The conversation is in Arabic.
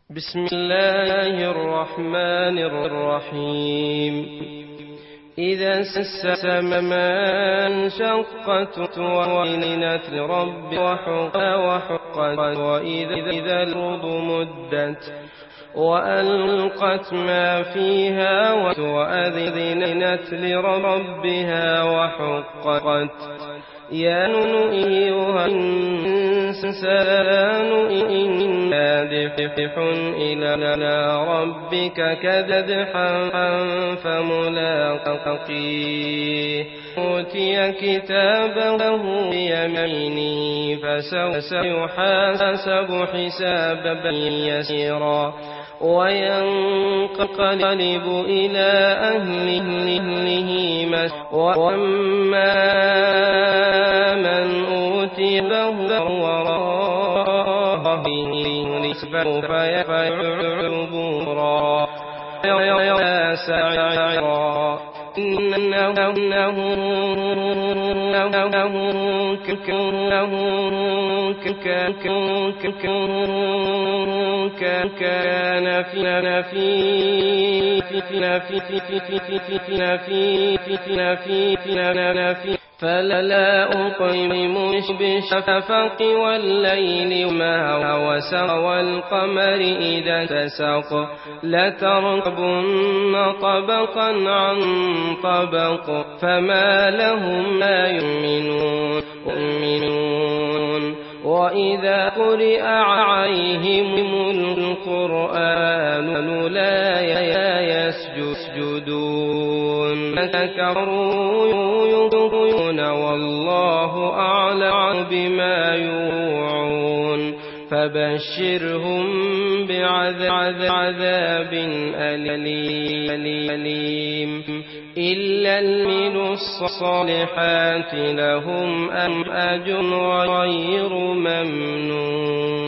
بسم الله الرحمن الرحيم إذا السماء انشقت وأذنت لرب وحقت وإذا الأرض مدت وألقت ما فيها وأذنت لربها وحقت يا أيها الإنسان إنا دفح إلى ربك كدحا فملاقيه أوتي كتابه بيمينه فسوف يحاسب حسابا يسيرا وينقلب إلى أهله وأما من أوتي وراءه سوف يدعو ثبورا يا سعيرا إنه كان في فلا أقيم بالشفق والليل ما وسق والقمر إذا اتسق لتركبن طبقا عن طبق فما لهم لا يؤمنون وإذا قرئ عليهم القرآن لا يسجدون كفروا والله أعلم بما يوعون فبشرهم بعذاب أليم إلا المن الصالحات لهم أجر غير ممنون.